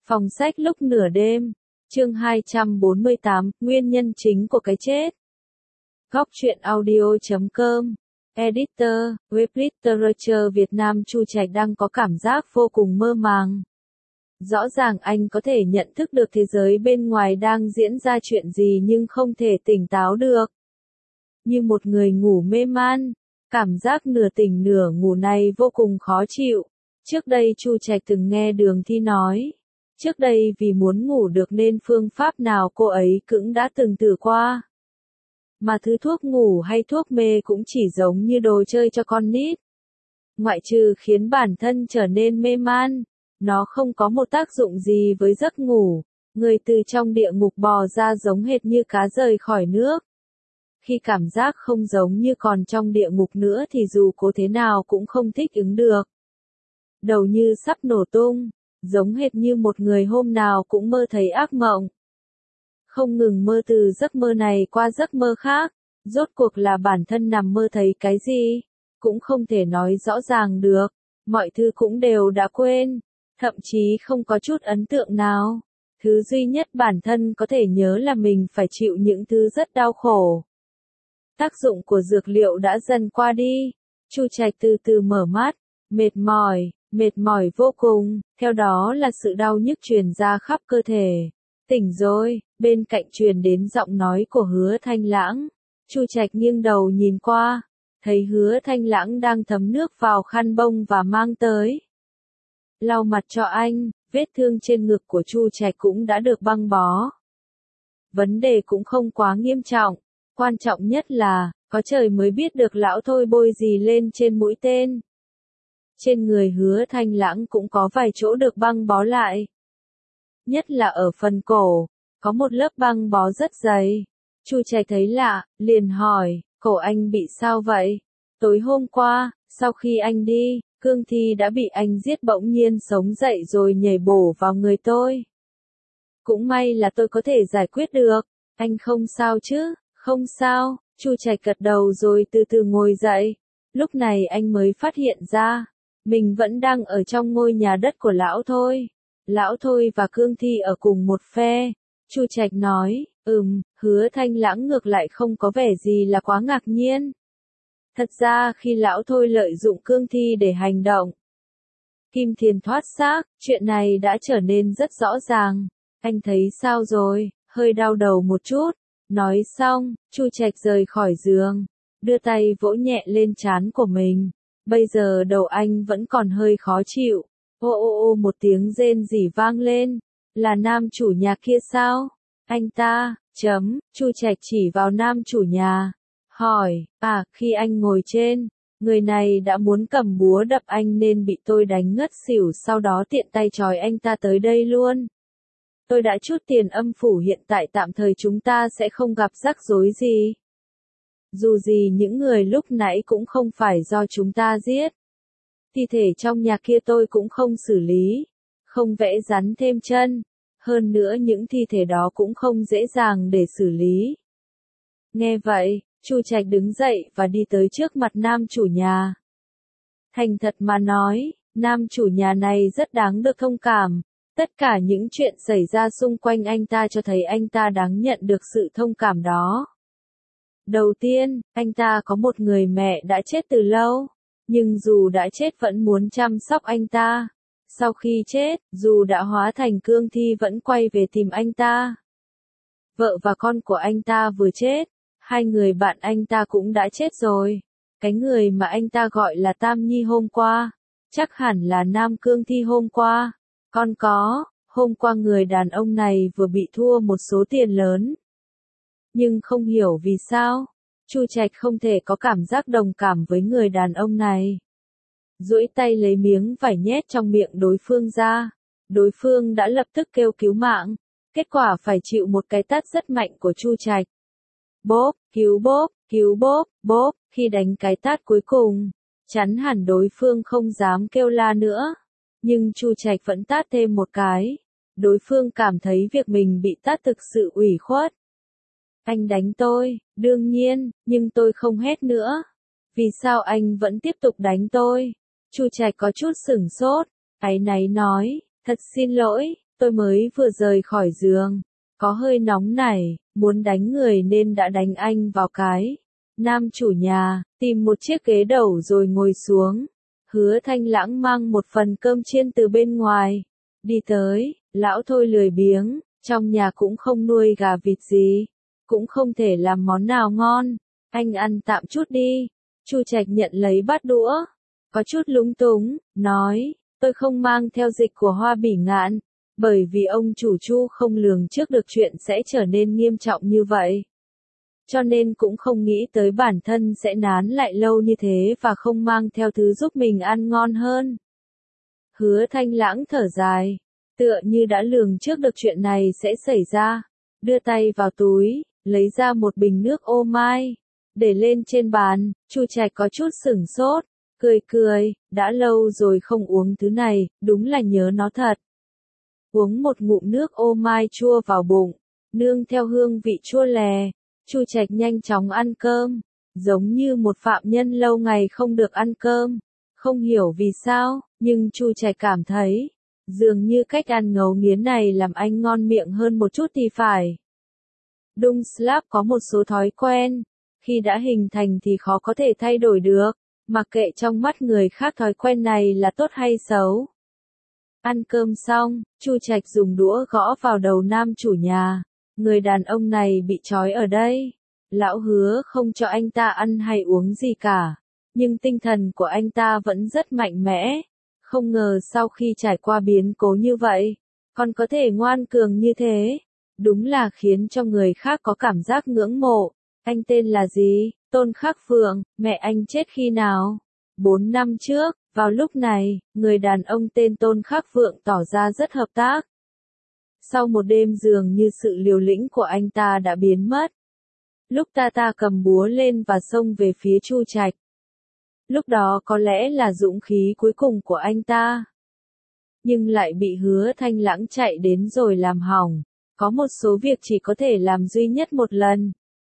Phòng sách lúc nửa đêm, chương 248, nguyên nhân chính của cái chết. Góc truyện audio.com, Editor, Web Literature Việt Nam Chu Trạch đang có cảm giác vô cùng mơ màng. Rõ ràng anh có thể nhận thức được thế giới bên ngoài đang diễn ra chuyện gì nhưng không thể tỉnh táo được. Như một người ngủ mê man, cảm giác nửa tỉnh nửa ngủ này vô cùng khó chịu. Trước đây Chu Trạch từng nghe Đường Thi nói. Trước đây vì muốn ngủ được nên phương pháp nào cô ấy cũng đã từng thử qua. Mà thứ thuốc ngủ hay thuốc mê cũng chỉ giống như đồ chơi cho con nít. Ngoại trừ khiến bản thân trở nên mê man, nó không có một tác dụng gì với giấc ngủ. Người từ trong địa ngục bò ra giống hệt như cá rời khỏi nước. Khi cảm giác không giống như còn trong địa ngục nữa thì dù cố thế nào cũng không thích ứng được. Đầu như sắp nổ tung. Giống hệt như một người hôm nào cũng mơ thấy ác mộng. Không ngừng mơ từ giấc mơ này qua giấc mơ khác, rốt cuộc là bản thân nằm mơ thấy cái gì, cũng không thể nói rõ ràng được, mọi thứ cũng đều đã quên, thậm chí không có chút ấn tượng nào. Thứ duy nhất bản thân có thể nhớ là mình phải chịu những thứ rất đau khổ. Tác dụng của dược liệu đã dần qua đi, Chu Trạch từ từ mở mắt, mệt mỏi vô cùng, theo đó là sự đau nhức truyền ra khắp cơ thể. Tỉnh rồi, bên cạnh truyền đến giọng nói của Hứa Thanh Lãng. Chu Trạch nghiêng đầu nhìn qua, thấy Hứa Thanh Lãng đang thấm nước vào khăn bông và mang tới. Lau mặt cho anh, vết thương trên ngực của Chu Trạch cũng đã được băng bó. Vấn đề cũng không quá nghiêm trọng, quan trọng nhất là, có trời mới biết được lão thôi bôi gì lên trên mũi tên. Trên người Hứa Thanh Lãng cũng có vài chỗ được băng bó lại. Nhất là ở phần cổ, có một lớp băng bó rất dày. Chu Trạch thấy lạ, liền hỏi, cổ anh bị sao vậy? Tối hôm qua, sau khi anh đi, Cương Thi đã bị anh giết bỗng nhiên sống dậy rồi nhảy bổ vào người tôi. Cũng may là tôi có thể giải quyết được, anh không sao chứ? Không sao, Chu Trạch gật đầu rồi từ từ ngồi dậy. Lúc này anh mới phát hiện ra. Mình vẫn đang ở trong ngôi nhà đất của lão thôi. Lão thôi và Cương Thi ở cùng một phe. Chu Trạch nói, Hứa Thanh Lãng ngược lại không có vẻ gì là quá ngạc nhiên. Thật ra khi lão thôi lợi dụng Cương Thi để hành động, Kim Thiền thoát xác, chuyện này đã trở nên rất rõ ràng. Anh thấy sao rồi? Hơi đau đầu một chút. Nói xong, Chu Trạch rời khỏi giường, đưa tay vỗ nhẹ lên trán của mình. Bây giờ đầu anh vẫn còn hơi khó chịu. Ô một tiếng rên rỉ vang lên. Là nam chủ nhà kia sao? Anh ta, Chu Trạch chỉ vào nam chủ nhà. Hỏi, khi anh ngồi trên, người này đã muốn cầm búa đập anh nên bị tôi đánh ngất xỉu sau đó tiện tay trói anh ta tới đây luôn. Tôi đã trút tiền âm phủ hiện tại tạm thời chúng ta sẽ không gặp rắc rối gì. Dù gì những người lúc nãy cũng không phải do chúng ta giết. Thi thể trong nhà kia tôi cũng không xử lý, không vẽ rắn thêm chân. Hơn nữa những thi thể đó cũng không dễ dàng để xử lý. Nghe vậy, Chu Trạch đứng dậy và đi tới trước mặt nam chủ nhà. Thành thật mà nói, nam chủ nhà này rất đáng được thông cảm. Tất cả những chuyện xảy ra xung quanh anh ta cho thấy anh ta đáng nhận được sự thông cảm đó. Đầu tiên, anh ta có một người mẹ đã chết từ lâu, nhưng dù đã chết vẫn muốn chăm sóc anh ta. Sau khi chết, dù đã hóa thành Cương Thi vẫn quay về tìm anh ta. Vợ và con của anh ta vừa chết, hai người bạn anh ta cũng đã chết rồi. Cái người mà anh ta gọi là Tam Nhi hôm qua, chắc hẳn là Nam Cương Thi hôm qua. Còn hôm qua người đàn ông này vừa bị thua một số tiền lớn. Nhưng không hiểu vì sao, Chu Trạch không thể có cảm giác đồng cảm với người đàn ông này. Duỗi tay lấy miếng vải nhét trong miệng đối phương ra. Đối phương đã lập tức kêu cứu mạng. Kết quả phải chịu một cái tát rất mạnh của Chu Trạch. Bốp, cứu bốp, khi đánh cái tát cuối cùng, chắn hẳn đối phương không dám kêu la nữa. Nhưng Chu Trạch vẫn tát thêm một cái. Đối phương cảm thấy việc mình bị tát thực sự ủy khuất. Anh đánh tôi, đương nhiên, nhưng tôi không hét nữa. Vì sao anh vẫn tiếp tục đánh tôi? Chu Trạch có chút sửng sốt, áy náy nói, thật xin lỗi, tôi mới vừa rời khỏi giường, có hơi nóng này, muốn đánh người nên đã đánh anh vào cái. Nam chủ nhà, tìm một chiếc ghế đầu rồi ngồi xuống. Hứa Thanh Lãng mang một phần cơm chiên từ bên ngoài. Đi tới, lão thôi lười biếng, trong nhà cũng không nuôi gà vịt gì, cũng không thể làm món nào ngon. Anh ăn tạm chút đi. Chu Trạch nhận lấy bát đũa, có chút lúng túng, nói, tôi không mang theo dịch của Hoa Bỉ Ngạn, bởi vì ông chủ Chu không lường trước được chuyện sẽ trở nên nghiêm trọng như vậy. Cho nên cũng không nghĩ tới bản thân sẽ nán lại lâu như thế và không mang theo thứ giúp mình ăn ngon hơn. Hứa Thanh Lãng thở dài, tựa như đã lường trước được chuyện này sẽ xảy ra, đưa tay vào túi, lấy ra một bình nước ô mai, để lên trên bàn. Chu Trạch có chút sửng sốt, cười cười, đã lâu rồi không uống thứ này, đúng là nhớ nó thật. Uống một ngụm nước ô mai chua vào bụng, nương theo hương vị chua lè, Chu Trạch nhanh chóng ăn cơm, giống như một phạm nhân lâu ngày không được ăn cơm. Không hiểu vì sao, nhưng Chu Trạch cảm thấy, dường như cách ăn ngấu nghiến này làm anh ngon miệng hơn một chút thì phải. Dung Slap có một số thói quen, khi đã hình thành thì khó có thể thay đổi được, mặc kệ trong mắt người khác thói quen này là tốt hay xấu. Ăn cơm xong, Chu Trạch dùng đũa gõ vào đầu nam chủ nhà. Người đàn ông này bị trói ở đây. Lão Hứa không cho anh ta ăn hay uống gì cả. Nhưng tinh thần của anh ta vẫn rất mạnh mẽ. Không ngờ sau khi trải qua biến cố như vậy, còn có thể ngoan cường như thế. Đúng là khiến cho người khác có cảm giác ngưỡng mộ. Anh tên là gì? Tôn Khắc Phượng. Mẹ anh chết khi nào? 4 năm trước. Vào lúc này, người đàn ông tên Tôn Khắc Phượng tỏ ra rất hợp tác. Sau một đêm dường như sự liều lĩnh của anh ta đã biến mất. Lúc ta cầm búa lên và xông về phía Chu Trạch. Lúc đó có lẽ là dũng khí cuối cùng của anh ta. Nhưng lại bị Hứa Thanh Lãng chạy đến rồi làm hỏng. Có một số việc chỉ có thể làm duy nhất một lần.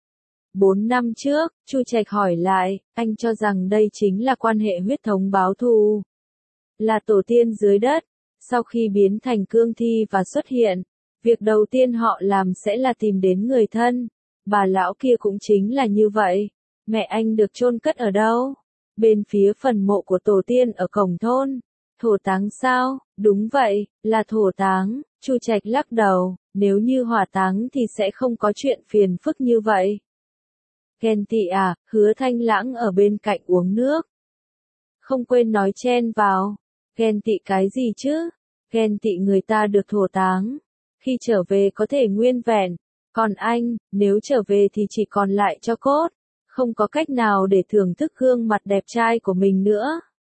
4 năm trước, Chu Trạch hỏi lại, anh cho rằng đây chính là quan hệ huyết thống báo thù. Là tổ tiên dưới đất, sau khi biến thành cương thi và xuất hiện, việc đầu tiên họ làm sẽ là tìm đến người thân. Bà lão kia cũng chính là như vậy. Mẹ anh được chôn cất ở đâu? Bên phía phần mộ của tổ tiên ở cổng thôn. Thổ táng sao? Đúng vậy, là thổ táng. Chu Trạch lắc đầu, nếu như hỏa táng thì sẽ không có chuyện phiền phức như vậy. Ghen tị à? Hứa Thanh Lãng ở bên cạnh uống nước. Không quên nói chen vào. Ghen tị cái gì chứ? Ghen tị người ta được thổ táng. Khi trở về có thể nguyên vẹn. Còn anh, nếu trở về thì chỉ còn lại tro cốt. Không có cách nào để thưởng thức gương mặt đẹp trai của mình nữa.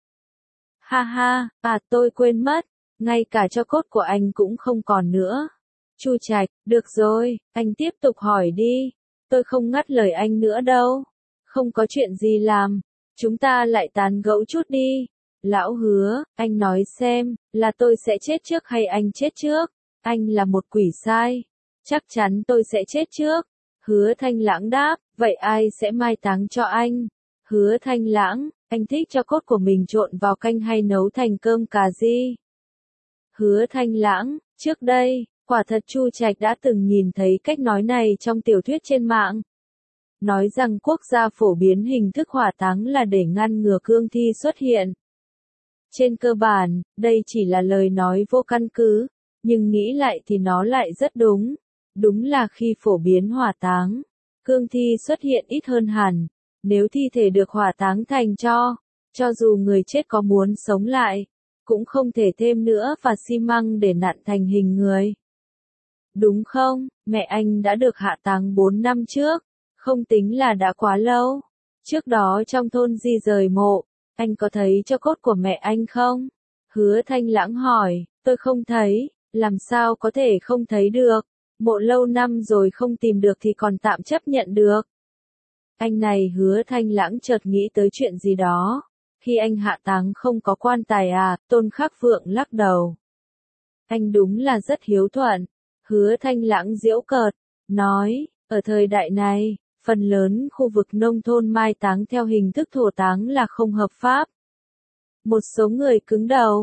Ha ha, tôi quên mất. Ngay cả tro cốt của anh cũng không còn nữa. Chu Trạch, được rồi, anh tiếp tục hỏi đi. Tôi không ngắt lời anh nữa đâu. Không có chuyện gì làm. Chúng ta lại tán gẫu chút đi. Lão Hứa, anh nói xem, là tôi sẽ chết trước hay anh chết trước? Anh là một quỷ sai. Chắc chắn tôi sẽ chết trước. Hứa Thanh Lãng đáp, vậy ai sẽ mai táng cho anh? Hứa Thanh Lãng, anh thích cho cốt của mình trộn vào canh hay nấu thành cơm cà ri? Hứa Thanh Lãng, trước đây, quả thật Chu Trạch đã từng nhìn thấy cách nói này trong tiểu thuyết trên mạng. Nói rằng quốc gia phổ biến hình thức hỏa táng là để ngăn ngừa cương thi xuất hiện. Trên cơ bản, đây chỉ là lời nói vô căn cứ, nhưng nghĩ lại thì nó lại rất đúng. Đúng là khi phổ biến hỏa táng, cương thi xuất hiện ít hơn hẳn. Nếu thi thể được hỏa táng thành tro, cho dù người chết có muốn sống lại, cũng không thể thêm nữa và xi măng để nặn thành hình người. Đúng không? Mẹ anh đã được hạ táng 4 năm trước, không tính là đã quá lâu. Trước đó trong thôn di rời mộ, anh có thấy tro cốt của mẹ anh không? Hứa Thanh Lãng hỏi, tôi không thấy, làm sao có thể không thấy được? Mộ lâu năm rồi không tìm được thì còn tạm chấp nhận được. Anh này Hứa Thanh Lãng chợt nghĩ tới chuyện gì đó. Khi anh hạ táng không có quan tài à? Tôn Khắc Phượng lắc đầu. Anh đúng là rất hiếu thuận. Hứa Thanh Lãng giễu cợt, nói, ở thời đại này, phần lớn khu vực nông thôn mai táng theo hình thức thổ táng là không hợp pháp. Một số người cứng đầu,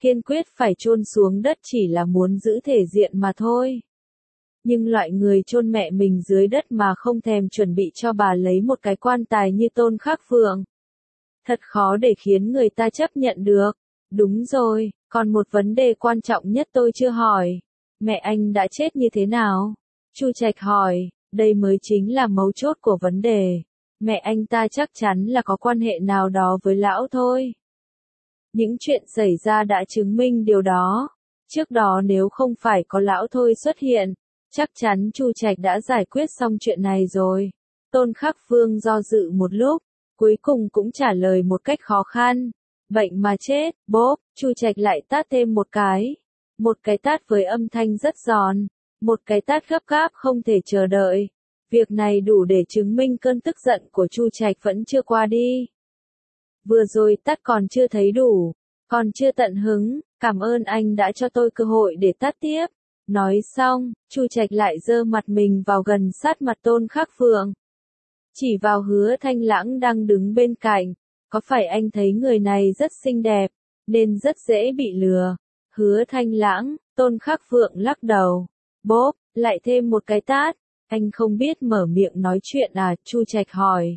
kiên quyết phải chôn xuống đất chỉ là muốn giữ thể diện mà thôi. Nhưng loại người chôn mẹ mình dưới đất mà không thèm chuẩn bị cho bà lấy một cái quan tài như Tôn Khắc Phượng. Thật khó để khiến người ta chấp nhận được. Đúng rồi, còn một vấn đề quan trọng nhất tôi chưa hỏi. Mẹ anh đã chết như thế nào? Chu Trạch hỏi, đây mới chính là mấu chốt của vấn đề. Mẹ anh ta chắc chắn là có quan hệ nào đó với lão thôi. Những chuyện xảy ra đã chứng minh điều đó. Trước đó nếu không phải có lão thôi xuất hiện, chắc chắn Chu Trạch đã giải quyết xong chuyện này rồi. Tôn Khắc Phương do dự một lúc, cuối cùng cũng trả lời một cách khó khăn. Bệnh mà chết, bốp, Chu Trạch lại tát thêm một cái. Một cái tát với âm thanh rất giòn, một cái tát gấp gáp không thể chờ đợi. Việc này đủ để chứng minh cơn tức giận của Chu Trạch vẫn chưa qua đi. Vừa rồi tát còn chưa thấy đủ, còn chưa tận hứng, cảm ơn anh đã cho tôi cơ hội để tát tiếp. Nói xong, Chu Trạch lại giơ mặt mình vào gần sát mặt Tôn Khắc Phượng. Chỉ vào Hứa Thanh Lãng đang đứng bên cạnh, có phải anh thấy người này rất xinh đẹp, nên rất dễ bị lừa. Hứa Thanh Lãng, Tôn Khắc Phượng lắc đầu. Bốp, lại thêm một cái tát. Anh không biết mở miệng nói chuyện à? Chu Trạch hỏi.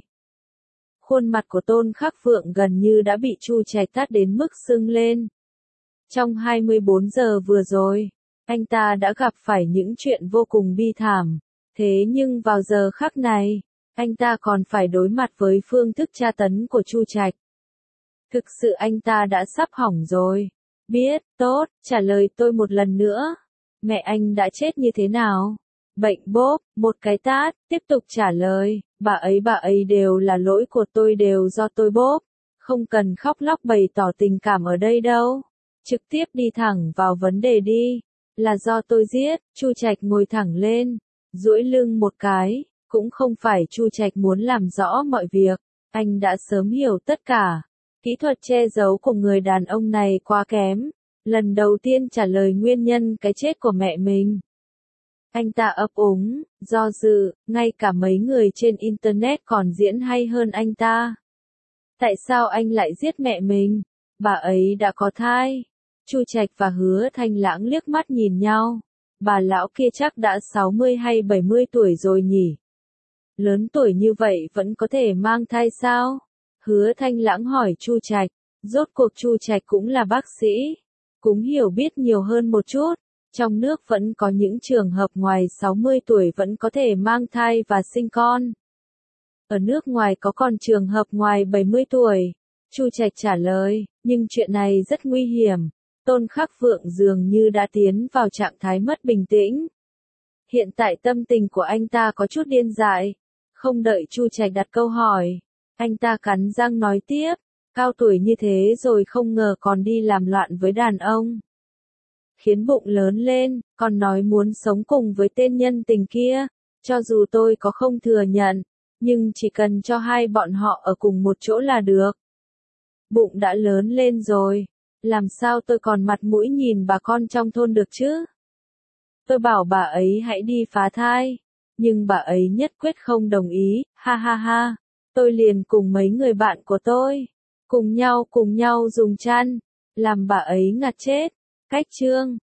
Khuôn mặt của Tôn Khắc Phượng gần như đã bị Chu Trạch tát đến mức sưng lên. Trong 24 giờ vừa rồi, anh ta đã gặp phải những chuyện vô cùng bi thảm. Thế nhưng vào giờ khắc này, anh ta còn phải đối mặt với phương thức tra tấn của Chu Trạch. Thực sự anh ta đã sắp hỏng rồi. Biết, tốt, trả lời tôi một lần nữa. Mẹ anh đã chết như thế nào? Bệnh bốp, một cái tát, tiếp tục trả lời. Bà ấy đều là lỗi của tôi, đều do tôi bốp. Không cần khóc lóc bày tỏ tình cảm ở đây đâu. Trực tiếp đi thẳng vào vấn đề đi. Là do tôi giết. Chu Trạch ngồi thẳng lên, duỗi lưng một cái. Cũng không phải Chu Trạch muốn làm rõ mọi việc. Anh đã sớm hiểu tất cả. Kỹ thuật che giấu của người đàn ông này quá kém. Lần đầu tiên trả lời nguyên nhân cái chết của mẹ mình. Anh ta ấp úng, do dự, ngay cả mấy người trên Internet còn diễn hay hơn anh ta. Tại sao anh lại giết mẹ mình? Bà ấy đã có thai. Chu Trạch và Hứa Thanh Lãng liếc mắt nhìn nhau. Bà lão kia chắc đã 60 hay 70 tuổi rồi nhỉ? Lớn tuổi như vậy vẫn có thể mang thai sao? Hứa Thanh Lãng hỏi Chu Trạch. Rốt cuộc Chu Trạch cũng là bác sĩ, cũng hiểu biết nhiều hơn một chút. Trong nước vẫn có những trường hợp ngoài 60 tuổi vẫn có thể mang thai và sinh con. Ở nước ngoài có còn trường hợp ngoài 70 tuổi. Chu Trạch trả lời, nhưng chuyện này rất nguy hiểm. Tôn Khắc Phượng dường như đã tiến vào trạng thái mất bình tĩnh. Hiện tại tâm tình của anh ta có chút điên dại. Không đợi Chu Trạch đặt câu hỏi, anh ta cắn răng nói tiếp, cao tuổi như thế rồi không ngờ còn đi làm loạn với đàn ông. Khiến bụng lớn lên, còn nói muốn sống cùng với tên nhân tình kia. Cho dù tôi có không thừa nhận, nhưng chỉ cần cho hai bọn họ ở cùng một chỗ là được. Bụng đã lớn lên rồi, làm sao tôi còn mặt mũi nhìn bà con trong thôn được chứ? Tôi bảo bà ấy hãy đi phá thai, nhưng bà ấy nhất quyết không đồng ý, ha ha ha. Tôi liền cùng mấy người bạn của tôi, cùng nhau dùng chăn, làm bà ấy ngạt chết. Cách chương